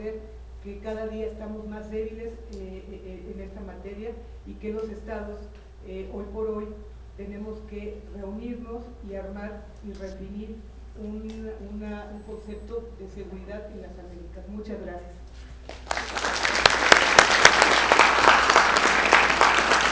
que cada día estamos más débiles en esta materia y que los estados hoy por hoy tenemos que reunirnos y armar y definir un concepto de seguridad en las Américas. Muchas gracias.